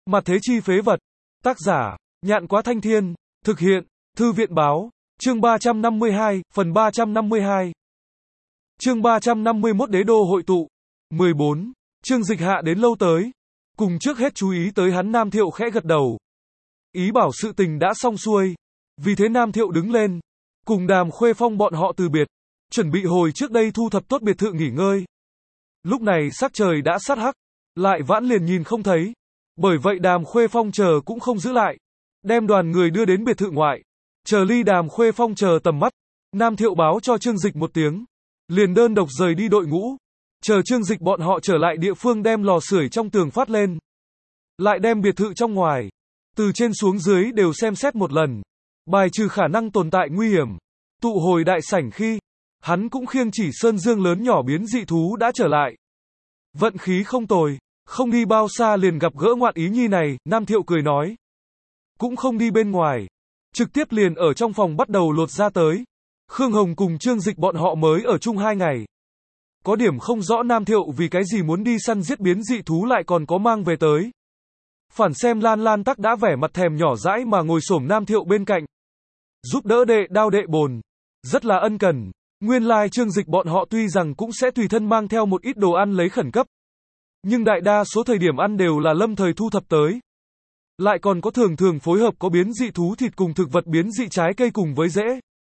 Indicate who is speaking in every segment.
Speaker 1: Mặt thế chi phế vật. Tác giả, Nhạn Quá Thanh Thiên. Thực hiện, Thư viện Báo. Chương 352, phần 352. Chương 351 Đế đô hội tụ. 14. Trương Dịch Hạ đến lâu tới. Cùng trước hết chú ý tới hắn, Nam Thiệu khẽ gật đầu. Ý bảo sự tình đã xong xuôi. Vì thế Nam Thiệu đứng lên, cùng Đàm Khuê Phong bọn họ từ biệt, chuẩn bị hồi trước đây thu thập tốt biệt thự nghỉ ngơi. Lúc này sắc trời đã sát hắc, lại vãn liền nhìn không thấy. Bởi vậy Đàm Khuê Phong chờ cũng không giữ lại, đem đoàn người đưa đến biệt thự ngoại. Chờ ly Đàm Khuê Phong chờ tầm mắt, Nam Thiệu báo cho Trương Dịch một tiếng, liền đơn độc rời đi đội ngũ. Chờ Trương Dịch bọn họ trở lại địa phương, đem lò sưởi trong tường phát lên, lại đem biệt thự trong ngoài, từ trên xuống dưới đều xem xét một lần, bài trừ khả năng tồn tại nguy hiểm. Tụ hồi đại sảnh khi, hắn cũng khiêng chỉ sơn dương lớn nhỏ biến dị thú đã trở lại. Vận khí không tồi, không đi bao xa liền gặp gỡ ngoạn ý nhi này, Nam Thiệu cười nói. Cũng không đi bên ngoài, trực tiếp liền ở trong phòng bắt đầu lột ra tới. Khương Hồng cùng Trương Dịch bọn họ mới ở chung 2 ngày. Có điểm không rõ Nam Thiệu vì cái gì muốn đi săn giết biến dị thú lại còn có mang về tới. Phản xem Lan Lan tắc đã vẻ mặt thèm nhỏ dãi mà ngồi xổm Nam Thiệu bên cạnh, giúp đỡ đệ đao đệ bồn, rất là ân cần. Nguyên lai Trương Dịch bọn họ tuy rằng cũng sẽ tùy thân mang theo một ít đồ ăn lấy khẩn cấp, nhưng đại đa số thời điểm ăn đều là lâm thời thu thập tới. Lại còn có thường thường phối hợp có biến dị thú thịt cùng thực vật biến dị trái cây cùng với rễ,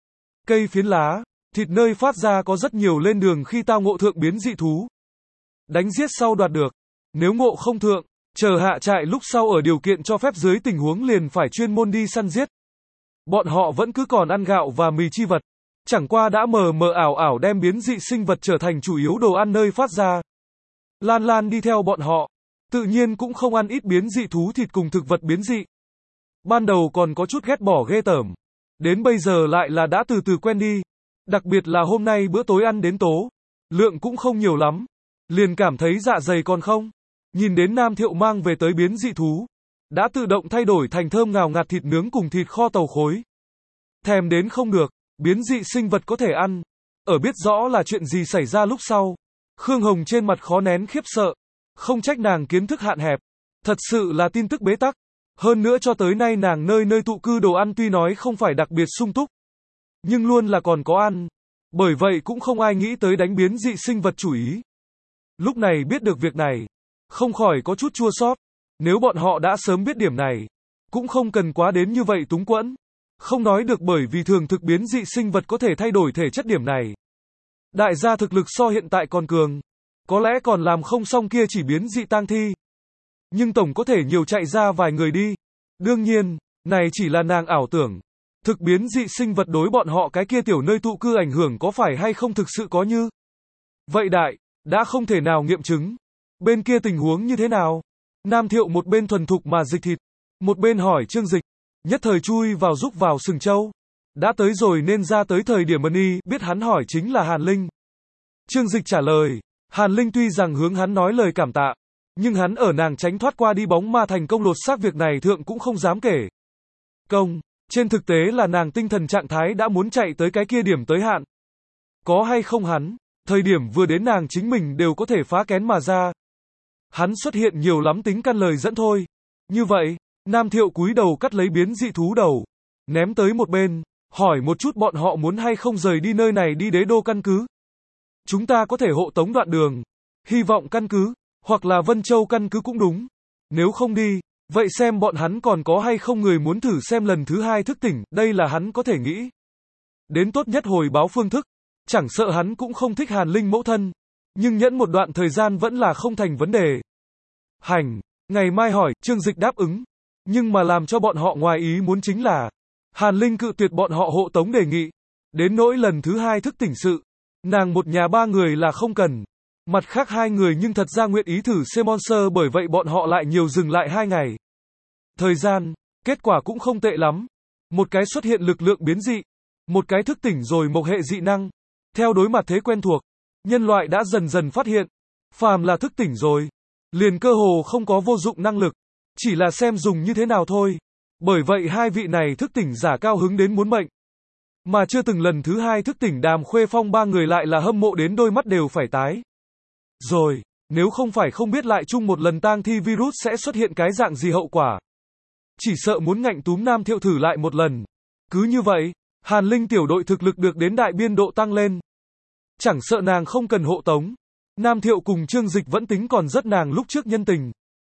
Speaker 1: cây phiến lá, thịt nơi phát ra có rất nhiều lên đường khi tao ngộ thượng biến dị thú. Đánh giết sau đoạt được, nếu ngộ không thượng, chờ hạ trại lúc sau ở điều kiện cho phép dưới tình huống liền phải chuyên môn đi săn giết. Bọn họ vẫn cứ còn ăn gạo và mì chi vật, chẳng qua đã mờ mờ ảo ảo đem biến dị sinh vật trở thành chủ yếu đồ ăn nơi phát ra. Lan Lan đi theo bọn họ, tự nhiên cũng không ăn ít biến dị thú thịt cùng thực vật biến dị. Ban đầu còn có chút ghét bỏ ghê tởm, đến bây giờ lại là đã từ từ quen đi. Đặc biệt là hôm nay bữa tối ăn đến tố, lượng cũng không nhiều lắm, liền cảm thấy dạ dày còn không. Nhìn đến Nam Thiệu mang về tới biến dị thú, đã tự động thay đổi thành thơm ngào ngạt thịt nướng cùng thịt kho tàu khối. Thèm đến không được, biến dị sinh vật có thể ăn. Ở biết rõ là chuyện gì xảy ra lúc sau, Khương Hồng trên mặt khó nén khiếp sợ, không trách nàng kiến thức hạn hẹp, thật sự là tin tức bế tắc. Hơn nữa cho tới nay nàng nơi nơi tụ cư đồ ăn tuy nói không phải đặc biệt sung túc, nhưng luôn là còn có ăn. Bởi vậy cũng không ai nghĩ tới đánh biến dị sinh vật chủ ý. Lúc này biết được việc này, không khỏi có chút chua xót. Nếu bọn họ đã sớm biết điểm này, cũng không cần quá đến như vậy túng quẫn. Không nói được bởi vì thường thực biến dị sinh vật có thể thay đổi thể chất điểm này. Đại gia thực lực so hiện tại còn cường, có lẽ còn làm không xong kia chỉ biến dị tang thi. Nhưng tổng có thể nhiều chạy ra vài người đi. Đương nhiên, này chỉ là nàng ảo tưởng. Thực biến dị sinh vật đối bọn họ cái kia tiểu nơi tụ cư ảnh hưởng có phải hay không thực sự có như vậy đại, đã không thể nào nghiệm chứng. Bên kia tình huống như thế nào? Nam Thiệu một bên thuần thục mà dịch thịt, một bên hỏi Trương Dịch, nhất thời chui vào rúc vào sừng châu. Đã tới rồi nên ra tới thời điểm Mani biết hắn hỏi chính là Hàn Linh. Trương Dịch trả lời, Hàn Linh tuy rằng hướng hắn nói lời cảm tạ, nhưng hắn ở nàng tránh thoát qua đi bóng ma thành công lột xác việc này thượng cũng không dám kể công. Trên thực tế là nàng tinh thần trạng thái đã muốn chạy tới cái kia điểm tới hạn. Có hay không hắn, thời điểm vừa đến nàng chính mình đều có thể phá kén mà ra. Hắn xuất hiện nhiều lắm tính căn lời dẫn thôi. Như vậy, Nam Thiệu cúi đầu cắt lấy biến dị thú đầu, ném tới một bên, hỏi một chút bọn họ muốn hay không rời đi nơi này đi đế đô căn cứ. Chúng ta có thể hộ tống đoạn đường, hy vọng căn cứ, hoặc là Vân Châu căn cứ cũng đúng. Nếu không đi, vậy xem bọn hắn còn có hay không người muốn thử xem lần thứ 2 thức tỉnh, đây là hắn có thể nghĩ. Đến tốt nhất hồi báo phương thức, chẳng sợ hắn cũng không thích Hàn Linh mẫu thân, nhưng nhẫn một đoạn thời gian vẫn là không thành vấn đề. Hành, ngày mai hỏi, Trương Dịch đáp ứng, nhưng mà làm cho bọn họ ngoài ý muốn chính là, Hàn Linh cự tuyệt bọn họ hộ tống đề nghị. Đến nỗi lần thứ 2 thức tỉnh sự, nàng một nhà 3 người là không cần. Mặt khác 2 người nhưng thật ra nguyện ý thử Semonster, bởi vậy bọn họ lại nhiều dừng lại 2 ngày. Thời gian, kết quả cũng không tệ lắm. Một cái xuất hiện lực lượng biến dị, một cái thức tỉnh rồi một hệ dị năng. Theo đối mặt thế quen thuộc, nhân loại đã dần dần phát hiện, phàm là thức tỉnh rồi, liền cơ hồ không có vô dụng năng lực, chỉ là xem dùng như thế nào thôi. Bởi vậy 2 vị này thức tỉnh giả cao hứng đến muốn mệnh. Mà chưa từng lần thứ 2 thức tỉnh Đàm Khuê Phong 3 người lại là hâm mộ đến đôi mắt đều phải tái. Rồi, Nếu không phải không biết lại chung một lần tang thi virus sẽ xuất hiện cái dạng gì hậu quả. Chỉ sợ muốn ngạnh túm Nam Thiệu thử lại một lần. Cứ như vậy, Hàn Linh tiểu đội thực lực được đến đại biên độ tăng lên. Chẳng sợ nàng không cần hộ tống. Nam Thiệu cùng Trương Dịch vẫn tính còn rất nàng lúc trước nhân tình.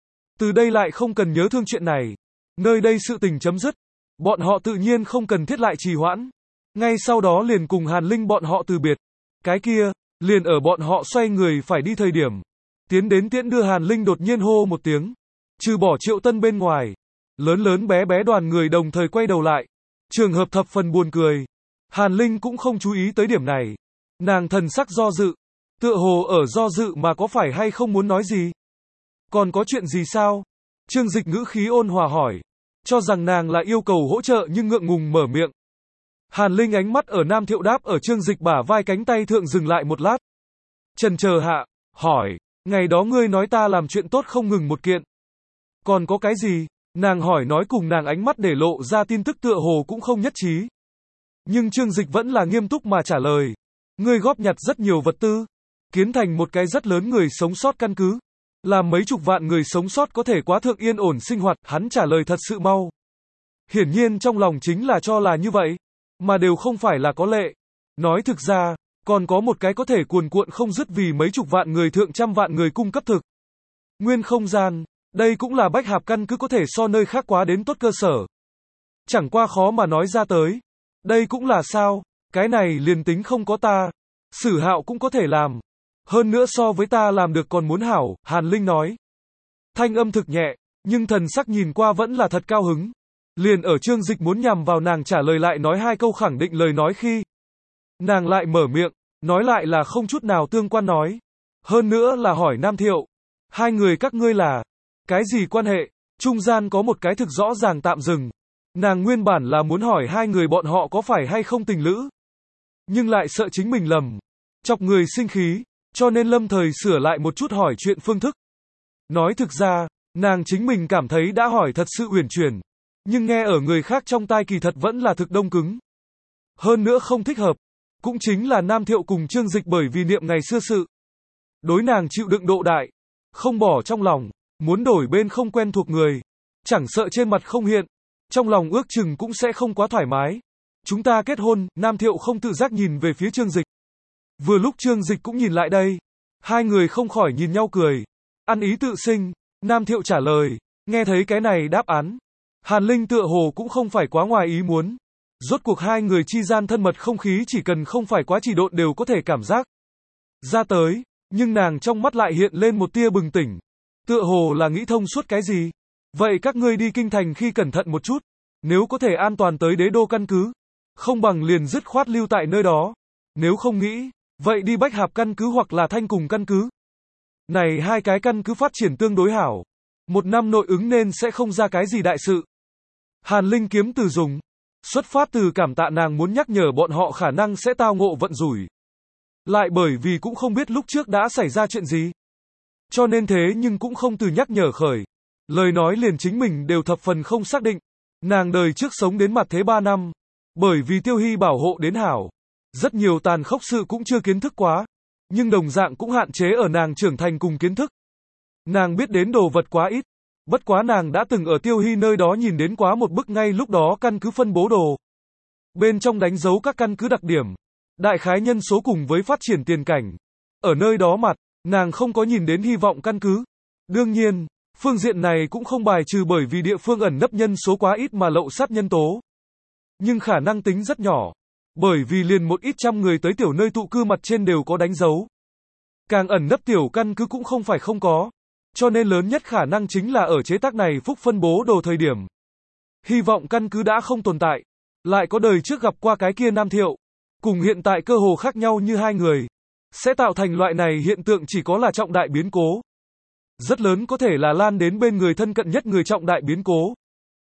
Speaker 1: Từ đây lại không cần nhớ thương chuyện này. Nơi đây sự tình chấm dứt. Bọn họ tự nhiên không cần thiết lại trì hoãn. Ngay sau đó liền cùng Hàn Linh bọn họ từ biệt. Cái kia, liền ở bọn họ xoay người phải đi thời điểm. Tiến đến tiễn đưa Hàn Linh đột nhiên hô một tiếng. Trừ bỏ Triệu Tân bên ngoài. Lớn lớn bé bé đoàn người đồng thời quay đầu lại. Trường hợp thập phần buồn cười. Hàn Linh cũng không chú ý tới điểm này. Nàng thần sắc do dự. Tựa hồ ở do dự mà có phải hay không muốn nói gì. Còn có chuyện gì sao? Trương Dịch ngữ khí ôn hòa hỏi. Cho rằng nàng là yêu cầu hỗ trợ nhưng ngượng ngùng mở miệng. Hàn Linh ánh mắt ở Nam Thiệu đáp ở Trương Dịch bả vai cánh tay thượng dừng lại một lát. Chần chờ hạ, hỏi. Ngày đó ngươi nói ta làm chuyện tốt không ngừng một kiện. Còn có cái gì? Nàng hỏi nói cùng nàng ánh mắt để lộ ra tin tức tựa hồ cũng không nhất trí. Nhưng Trương Dịch vẫn là nghiêm túc mà trả lời. Ngươi góp nhặt rất nhiều vật tư. Kiến thành một cái rất lớn người sống sót căn cứ. Làm mấy chục vạn người sống sót có thể quá thượng yên ổn sinh hoạt, hắn trả lời thật sự mau. Hiển nhiên trong lòng chính là cho là như vậy. Mà đều không phải là có lệ. Nói thực ra, còn có một cái có thể cuồn cuộn không dứt vì mấy chục vạn người thượng trăm vạn người cung cấp thực. Nguyên không gian. Đây cũng là Bách Hạp căn cứ có thể so nơi khác quá đến tốt cơ sở. Chẳng qua khó mà nói ra tới. Đây cũng là sao, cái này liền tính không có ta. Sử Hạo cũng có thể làm. Hơn nữa so với ta làm được còn muốn hảo, Hàn Linh nói. Thanh âm thực nhẹ, nhưng thần sắc nhìn qua vẫn là thật cao hứng. Liền ở Trương Dịch muốn nhằm vào nàng trả lời lại nói hai câu khẳng định lời nói khi. Nàng lại mở miệng, nói lại là không chút nào tương quan nói. Hơn nữa là hỏi Nam Thiệu. Hai người các ngươi là cái gì quan hệ? Trung gian có một cái thực rõ ràng tạm dừng. Nàng nguyên bản là muốn hỏi hai người bọn họ có phải hay không tình lữ. Nhưng lại sợ chính mình lầm. Chọc người sinh khí. Cho nên lâm thời sửa lại một chút hỏi chuyện phương thức. Nói thực ra, nàng chính mình cảm thấy đã hỏi thật sự uyển chuyển. Nhưng nghe ở người khác trong tai kỳ thật vẫn là thực đông cứng. Hơn nữa không thích hợp. Cũng chính là Nam Thiệu cùng Trương Dịch bởi vì niệm ngày xưa sự. Đối nàng chịu đựng độ đại. Không bỏ trong lòng. Muốn đổi bên không quen thuộc người. Chẳng sợ trên mặt không hiện. Trong lòng ước chừng cũng sẽ không quá thoải mái. Chúng ta kết hôn, Nam Thiệu không tự giác nhìn về phía Trương Dịch. Vừa lúc Trương Dịch cũng nhìn lại đây. Hai người không khỏi nhìn nhau cười. Ăn ý tự sinh. Nam Thiệu trả lời. Nghe thấy cái này đáp án. Hàn Linh tựa hồ cũng không phải quá ngoài ý muốn. Rốt cuộc hai người chi gian thân mật không khí chỉ cần không phải quá trì độn đều có thể cảm giác ra tới. Nhưng nàng trong mắt lại hiện lên một tia bừng tỉnh. Tựa hồ là nghĩ thông suốt cái gì. Vậy các ngươi đi kinh thành khi cẩn thận một chút. Nếu có thể an toàn tới đế đô căn cứ. Không bằng liền dứt khoát lưu tại nơi đó. Nếu không nghĩ, vậy đi Bách Hạp căn cứ hoặc là Thanh Cùng căn cứ. Này hai cái căn cứ phát triển tương đối hảo. Một năm nội ứng nên sẽ không ra cái gì đại sự. Hàn Linh kiếm từ dùng. Xuất phát từ cảm tạ nàng muốn nhắc nhở bọn họ khả năng sẽ tao ngộ vận rủi. Lại bởi vì cũng không biết lúc trước đã xảy ra chuyện gì. Cho nên thế nhưng cũng không từ nhắc nhở khởi. Lời nói liền chính mình đều thập phần không xác định. Nàng đời trước sống đến mặt thế 3 năm. Bởi vì Tiêu Hy bảo hộ đến hảo. Rất nhiều tàn khốc sự cũng chưa kiến thức quá. Nhưng đồng dạng cũng hạn chế ở nàng trưởng thành cùng kiến thức. Nàng biết đến đồ vật quá ít. Bất quá nàng đã từng ở Tiêu Hy nơi đó nhìn đến quá một bức ngay lúc đó căn cứ phân bố đồ. Bên trong đánh dấu các căn cứ đặc điểm. Đại khái nhân số cùng với phát triển tiền cảnh. Ở nơi đó mặt, nàng không có nhìn đến hy vọng căn cứ. Đương nhiên, phương diện này cũng không bài trừ bởi vì địa phương ẩn nấp nhân số quá ít mà lậu sát nhân tố. Nhưng khả năng tính rất nhỏ. Bởi vì liền một ít trăm người tới tiểu nơi tụ cư mặt trên đều có đánh dấu. Càng ẩn nấp tiểu căn cứ cũng không phải không có. Cho nên lớn nhất khả năng chính là ở chế tác này phúc phân bố đồ thời điểm. Hy vọng căn cứ đã không tồn tại. Lại có đời trước gặp qua cái kia Nam Thiệu. Cùng hiện tại cơ hồ khác nhau như hai người. Sẽ tạo thành loại này hiện tượng chỉ có là trọng đại biến cố. Rất lớn có thể là lan đến bên người thân cận nhất người trọng đại biến cố.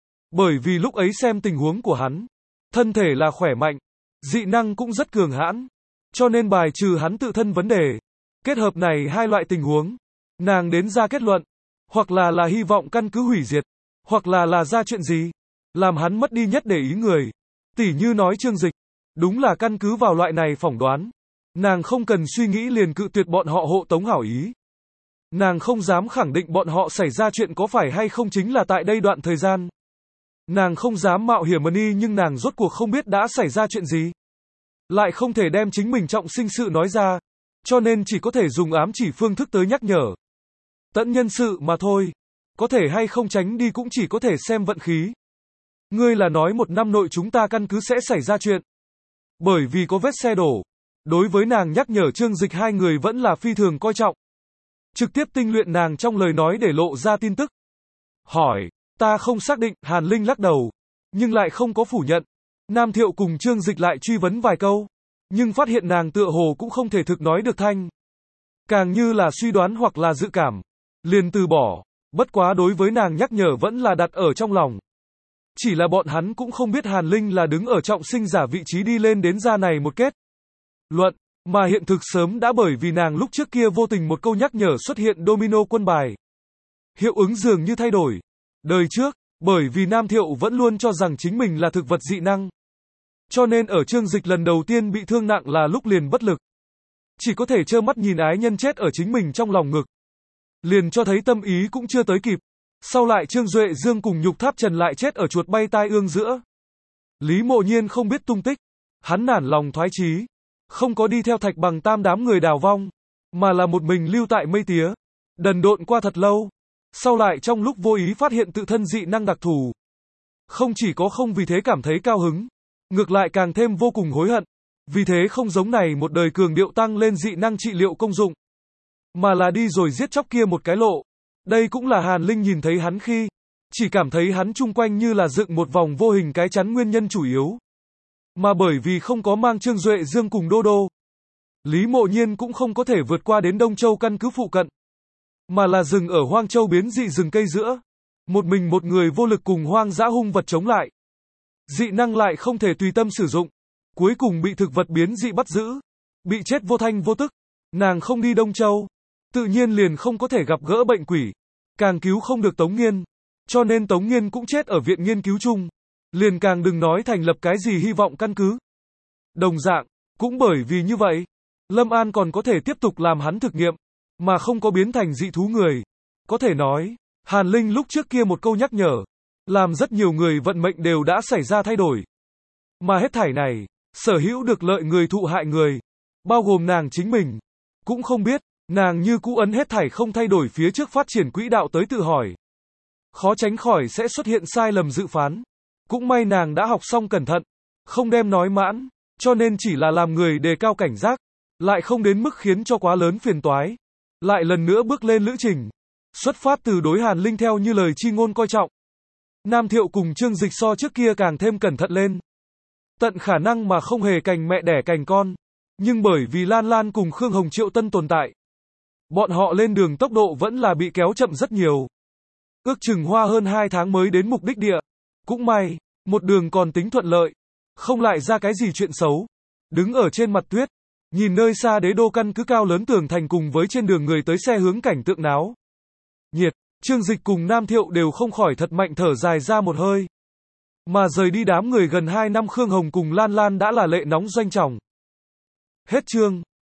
Speaker 1: Bởi vì lúc ấy xem tình huống của hắn. Thân thể là khỏe mạnh. Dị năng cũng rất cường hãn. Cho nên bài trừ hắn tự thân vấn đề. Kết hợp này hai loại tình huống. Nàng đến ra kết luận. Hoặc là hy vọng căn cứ hủy diệt. Hoặc là ra chuyện gì. Làm hắn mất đi nhất để ý người. Tỉ như nói Trương Dịch. Đúng là căn cứ vào loại này phỏng đoán. Nàng không cần suy nghĩ liền cự tuyệt bọn họ hộ tống hảo ý. Nàng không dám khẳng định bọn họ xảy ra chuyện có phải hay không chính là tại đây đoạn thời gian. Nàng không dám mạo hiểm đi nhưng nàng rốt cuộc không biết đã xảy ra chuyện gì. Lại không thể đem chính mình trọng sinh sự nói ra, cho nên chỉ có thể dùng ám chỉ phương thức tới nhắc nhở. Tận nhân sự mà thôi, có thể hay không tránh đi cũng chỉ có thể xem vận khí. Ngươi là nói 1 năm nội chúng ta căn cứ sẽ xảy ra chuyện. Bởi vì có vết xe đổ, đối với nàng nhắc nhở Trương Dịch hai người vẫn là phi thường coi trọng. Trực tiếp tinh luyện nàng trong lời nói để lộ ra tin tức. Hỏi, ta không xác định, Hàn Linh lắc đầu, nhưng lại không có phủ nhận. Nam Thiệu cùng Trương Dịch lại truy vấn vài câu, nhưng phát hiện nàng tựa hồ cũng không thể thực nói được thanh. Càng như là suy đoán hoặc là dự cảm, liền từ bỏ, bất quá đối với nàng nhắc nhở vẫn là đặt ở trong lòng. Chỉ là bọn hắn cũng không biết Hàn Linh là đứng ở trọng sinh giả vị trí đi lên đến ra này một kết luận, mà hiện thực sớm đã bởi vì nàng lúc trước kia vô tình một câu nhắc nhở xuất hiện domino quân bài. Hiệu ứng dường như thay đổi. Đời trước, bởi vì Nam Thiệu vẫn luôn cho rằng chính mình là thực vật dị năng. Cho nên ở Trương Dịch lần đầu tiên bị thương nặng là lúc liền bất lực. Chỉ có thể trơ mắt nhìn ái nhân chết ở chính mình trong lòng ngực. Liền cho thấy tâm ý cũng chưa tới kịp. Sau lại Trương Duệ Dương cùng Nhục Tháp Trần lại chết ở chuột bay tai ương giữa. Lý Mộ Nhiên không biết tung tích. Hắn nản lòng thoái chí, không có đi theo Thạch Bằng Tam đám người đào vong, mà là một mình lưu tại Mây Tía. Đần độn qua thật lâu. Sau lại trong lúc vô ý phát hiện tự thân dị năng đặc thù. Không chỉ có không vì thế cảm thấy cao hứng, ngược lại càng thêm vô cùng hối hận. Vì thế không giống này một đời cường điệu tăng lên dị năng trị liệu công dụng, mà là đi rồi giết chóc kia một cái lộ. Đây cũng là Hàn Linh nhìn thấy hắn khi, chỉ cảm thấy hắn chung quanh như là dựng một vòng vô hình cái chắn nguyên nhân chủ yếu. Mà bởi vì không có mang Trương Duệ Dương cùng Đô Đô, Lý Mộ Nhiên cũng không có thể vượt qua đến Đông Châu căn cứ phụ cận, mà là dừng ở Hoang Châu biến dị rừng cây giữa. Một mình một người vô lực cùng hoang dã hung vật chống lại. Dị năng lại không thể tùy tâm sử dụng. Cuối cùng bị thực vật biến dị bắt giữ. Bị chết vô thanh vô tức. Nàng không đi Đông Châu, tự nhiên liền không có thể gặp gỡ bệnh quỷ. Càng cứu không được Tống Nghiên. Cho nên Tống Nghiên cũng chết ở viện nghiên cứu chung. Liền càng đừng nói thành lập cái gì hy vọng căn cứ. Đồng dạng, cũng bởi vì như vậy, Lâm An còn có thể tiếp tục làm hắn thực nghiệm, mà không có biến thành dị thú người. Có thể nói, Hàn Linh lúc trước kia một câu nhắc nhở, làm rất nhiều người vận mệnh đều đã xảy ra thay đổi. Mà hết thảy này, sở hữu được lợi người thụ hại người, bao gồm nàng chính mình, cũng không biết, nàng như cũ ấn hết thảy không thay đổi phía trước phát triển quỹ đạo tới tự hỏi. Khó tránh khỏi sẽ xuất hiện sai lầm dự phán. Cũng may nàng đã học xong cẩn thận, không đem nói mãn, cho nên chỉ là làm người đề cao cảnh giác, lại không đến mức khiến cho quá lớn phiền toái. Lại lần nữa bước lên lữ trình. Xuất phát từ đối Hàn Linh theo như lời chi ngôn coi trọng. Nam Thiệu cùng Trương Dịch so trước kia càng thêm cẩn thận lên. Tận khả năng mà không hề cành mẹ đẻ cành con. Nhưng bởi vì Lan Lan cùng Khương Hồng Triệu Tân tồn tại, bọn họ lên đường tốc độ vẫn là bị kéo chậm rất nhiều. Ước chừng hoa hơn 2 tháng mới đến mục đích địa. Cũng may, một đường còn tính thuận lợi. Không lại ra cái gì chuyện xấu. Đứng ở trên mặt tuyết, nhìn nơi xa đế đô căn cứ cao lớn tường thành cùng với trên đường người tới xe hướng cảnh tượng náo nhiệt, Trương Dịch cùng Nam Thiệu đều không khỏi thật mạnh thở dài ra một hơi. Mà rời đi đám người gần 2 năm Khương Hồng cùng Lan Lan đã là lệ nóng doanh trọng. Hết chương.